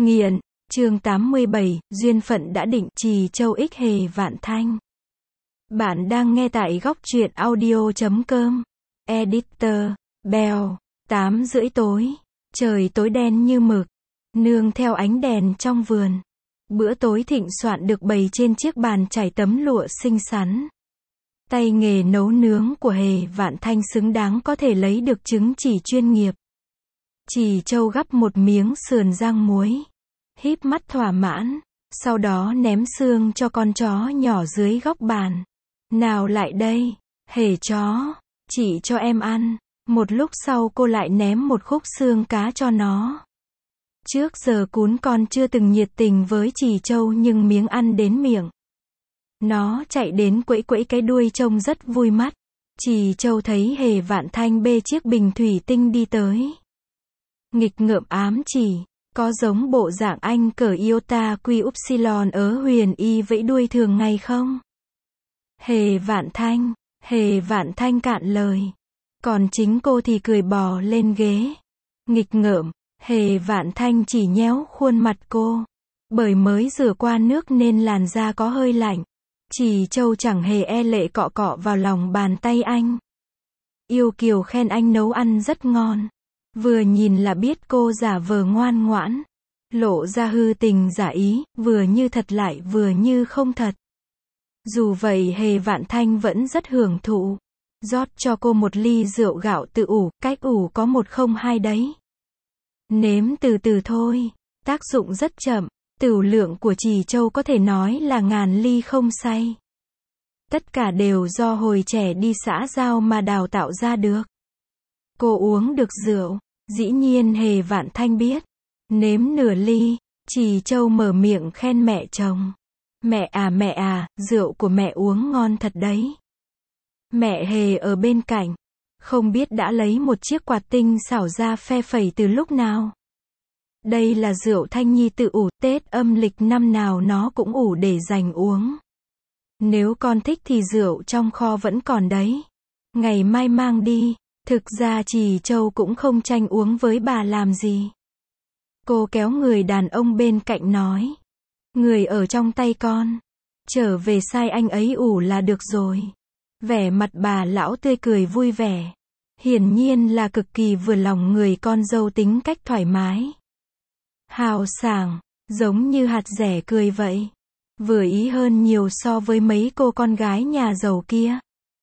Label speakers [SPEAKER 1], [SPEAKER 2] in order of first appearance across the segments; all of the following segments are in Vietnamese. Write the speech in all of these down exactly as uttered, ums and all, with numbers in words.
[SPEAKER 1] Nghiện, chương tám mươi bảy, duyên phận đã định, Trì Châu X Hề Vạn Thanh. Bạn đang nghe tại góc truyện audio chấm com. Editor, Bell, tám rưỡi tối. Trời tối đen như mực. Nương theo ánh đèn trong vườn. Bữa tối thịnh soạn được bày trên chiếc bàn trải tấm lụa xinh xắn. Tay nghề nấu nướng của Hề Vạn Thanh xứng đáng có thể lấy được chứng chỉ chuyên nghiệp. Trì Châu gắp một miếng sườn rang muối. Híp mắt thỏa mãn. Sau đó ném xương cho con chó nhỏ dưới góc bàn. Nào lại đây, Hề chó, chỉ cho em ăn. Một lúc sau cô lại ném một khúc xương cá cho nó. Trước giờ cún con chưa từng nhiệt tình với Trì Châu nhưng miếng ăn đến miệng. Nó chạy đến quẫy quẫy cái đuôi trông rất vui mắt. Trì Châu thấy Hề Vạn Thanh bê chiếc bình thủy tinh đi tới. Nghịch ngợm ám chỉ, có giống bộ dạng anh cờ Iota Quy Upsilon ở Huyền Y vẫy đuôi thường ngày không? Hề Vạn Thanh, Hề Vạn Thanh cạn lời. Còn chính cô thì cười bò lên ghế. Nghịch ngợm, Hề Vạn Thanh chỉ nhéo khuôn mặt cô. Bởi mới rửa qua nước nên làn da có hơi lạnh. Trì Châu chẳng hề e lệ cọ cọ vào lòng bàn tay anh. Yêu kiều khen anh nấu ăn rất ngon. Vừa nhìn là biết cô giả vờ ngoan ngoãn. Lộ ra hư tình giả ý, vừa như thật lại vừa như không thật. Dù vậy Hề Vạn Thanh vẫn rất hưởng thụ. Rót cho cô một ly rượu gạo tự ủ, cách ủ có một không hai đấy. Nếm từ từ thôi, tác dụng rất chậm, tửu lượng của Trì Châu có thể nói là ngàn ly không say. Tất cả đều do hồi trẻ đi xã giao mà đào tạo ra được. Cô uống được rượu, dĩ nhiên Hề Vạn Thanh biết. Nếm nửa ly, Trì Châu mở miệng khen mẹ chồng. Mẹ à mẹ à, rượu của mẹ uống ngon thật đấy. Mẹ Hề ở bên cạnh, không biết đã lấy một chiếc quạt tinh xảo ra phe phẩy từ lúc nào. Đây là rượu Thanh Nhi tự ủ, Tết âm lịch năm nào nó cũng ủ để dành uống. Nếu con thích thì rượu trong kho vẫn còn đấy. Ngày mai mang đi. Thực ra Trì Châu cũng không tranh uống với bà làm gì. Cô kéo người đàn ông bên cạnh nói. Người ở trong tay con. Trở về sai anh ấy ủ là được rồi. Vẻ mặt bà lão tươi cười vui vẻ. Hiển nhiên là cực kỳ vừa lòng người con dâu tính cách thoải mái. Hào sảng, giống như hạt dẻ cười vậy. Vừa ý hơn nhiều so với mấy cô con gái nhà giàu kia.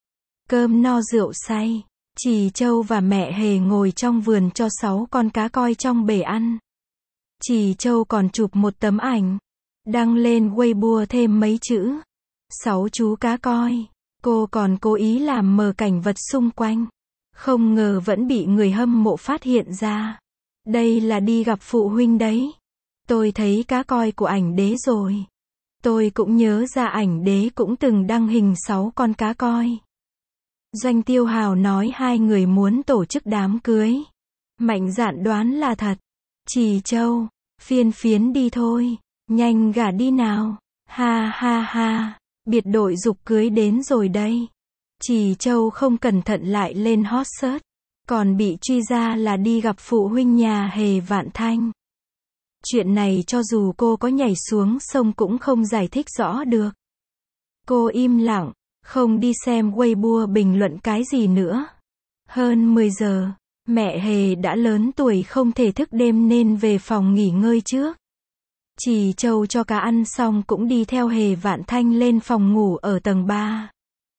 [SPEAKER 1] Cơm no rượu say. Trì Châu và mẹ Hề ngồi trong vườn cho sáu con cá coi trong bể ăn. Trì Châu còn chụp một tấm ảnh. Đăng lên Weibo thêm mấy chữ. Sáu chú cá coi. Cô còn cố ý làm mờ cảnh vật xung quanh. Không ngờ vẫn bị người hâm mộ phát hiện ra. Đây là đi gặp phụ huynh đấy. Tôi thấy cá coi của ảnh đế rồi. Tôi cũng nhớ ra ảnh đế cũng từng đăng hình sáu con cá coi. Doanh Tiêu Hào nói hai người muốn tổ chức đám cưới. Mạnh dạn đoán là thật. Trì Châu, phiên phiến đi thôi. Nhanh gả đi nào. Ha ha ha. Biệt đội giục cưới đến rồi đây. Trì Châu không cẩn thận lại lên hot search. Còn bị truy ra là đi gặp phụ huynh nhà Hề Vạn Thanh. Chuyện này cho dù cô có nhảy xuống sông cũng không giải thích rõ được. Cô im lặng, không đi xem Weibo bình luận cái gì nữa. Hơn mười giờ, mẹ Hề đã lớn tuổi không thể thức đêm nên về phòng nghỉ ngơi trước. Trì Châu cho cá ăn xong cũng đi theo Hề Vạn Thanh lên phòng ngủ ở tầng ba.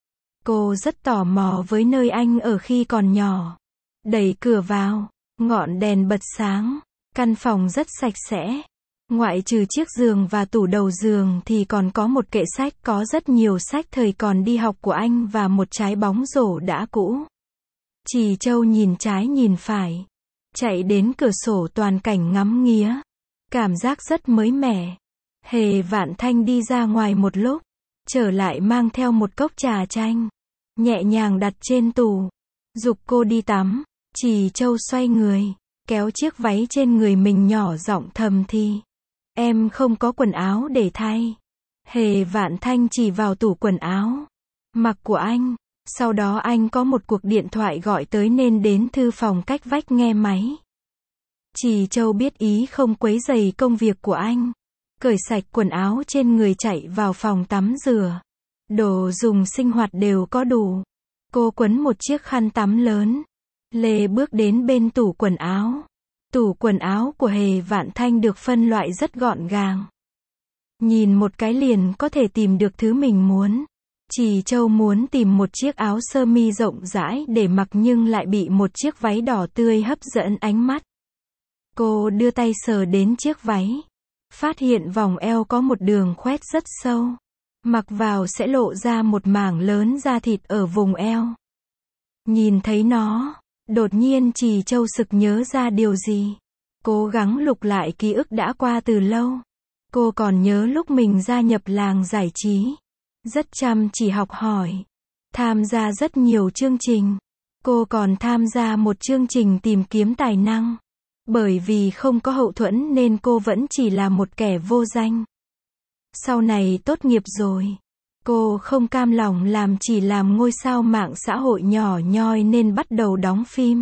[SPEAKER 1] Cô rất tò mò với nơi anh ở khi còn nhỏ. Đẩy cửa vào, ngọn đèn bật sáng, căn phòng rất sạch sẽ. Ngoại trừ chiếc giường và tủ đầu giường thì còn có một kệ sách có rất nhiều sách thời còn đi học của anh và một trái bóng rổ đã cũ. Trì Châu nhìn trái nhìn phải, chạy đến cửa sổ toàn cảnh ngắm nghía. Cảm giác rất mới mẻ. Hề Vạn Thanh đi ra ngoài một lúc, trở lại mang theo một cốc trà chanh. Nhẹ nhàng đặt trên tủ, giục cô đi tắm. Trì Châu xoay người, kéo chiếc váy trên người mình nhỏ giọng thầm thì. Em không có quần áo để thay. Hề Vạn Thanh chỉ vào tủ quần áo mặc của anh. Sau đó anh có một cuộc điện thoại gọi tới nên đến thư phòng cách vách nghe máy. Trì Châu biết ý không quấy rầy công việc của anh. Cởi sạch quần áo trên người chạy vào phòng tắm rửa. Đồ dùng sinh hoạt đều có đủ. Cô quấn một chiếc khăn tắm lớn. Lê bước đến bên tủ quần áo. Tủ quần áo của Hề Vạn Thanh được phân loại rất gọn gàng. Nhìn một cái liền có thể tìm được thứ mình muốn. Trì Châu muốn tìm một chiếc áo sơ mi rộng rãi để mặc nhưng lại bị một chiếc váy đỏ tươi hấp dẫn ánh mắt. Cô đưa tay sờ đến chiếc váy. Phát hiện vòng eo có một đường khoét rất sâu. Mặc vào sẽ lộ ra một mảng lớn da thịt ở vùng eo. Nhìn thấy nó, đột nhiên Trì Châu sực nhớ ra điều gì. Cố gắng lục lại ký ức đã qua từ lâu. Cô còn nhớ lúc mình gia nhập làng giải trí. Rất chăm chỉ học hỏi. Tham gia rất nhiều chương trình. Cô còn tham gia một chương trình tìm kiếm tài năng. Bởi vì không có hậu thuẫn nên cô vẫn chỉ là một kẻ vô danh. Sau này tốt nghiệp rồi. Cô không cam lòng làm chỉ làm ngôi sao mạng xã hội nhỏ nhoi nên bắt đầu đóng phim.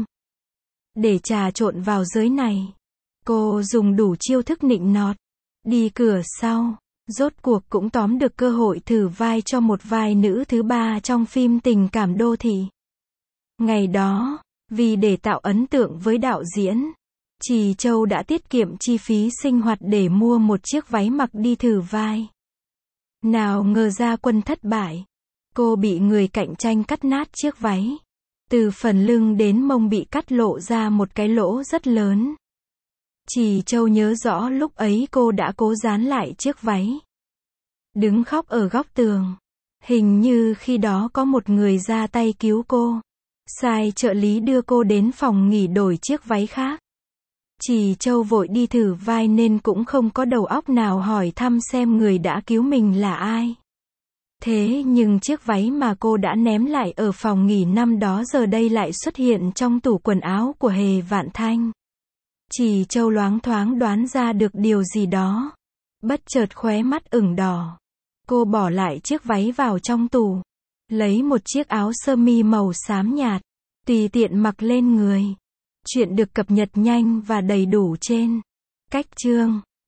[SPEAKER 1] Để trà trộn vào giới này. Cô dùng đủ chiêu thức nịnh nọt. Đi cửa sau. Rốt cuộc cũng tóm được cơ hội thử vai cho một vai nữ thứ ba trong phim tình cảm đô thị. Ngày đó, vì để tạo ấn tượng với đạo diễn, Trì Châu đã tiết kiệm chi phí sinh hoạt để mua một chiếc váy mặc đi thử vai. Nào ngờ ra quân thất bại. Cô bị người cạnh tranh cắt nát chiếc váy. Từ phần lưng đến mông bị cắt lộ ra một cái lỗ rất lớn. Trì Châu nhớ rõ lúc ấy cô đã cố dán lại chiếc váy. Đứng khóc ở góc tường. Hình như khi đó có một người ra tay cứu cô. Sai trợ lý đưa cô đến phòng nghỉ đổi chiếc váy khác. Trì Châu vội đi thử vai nên cũng không có đầu óc nào hỏi thăm xem người đã cứu mình là ai. Thế nhưng chiếc váy mà cô đã ném lại ở phòng nghỉ năm đó giờ đây lại xuất hiện trong tủ quần áo của Hề Vạn Thanh. Trì Châu loáng thoáng đoán ra được điều gì đó. Bất chợt khóe mắt ửng đỏ. Cô bỏ lại chiếc váy vào trong tủ. Lấy một chiếc áo sơ mi màu xám nhạt. Tùy tiện mặc lên người. Chuyện được cập nhật nhanh và đầy đủ trên Cách Chương.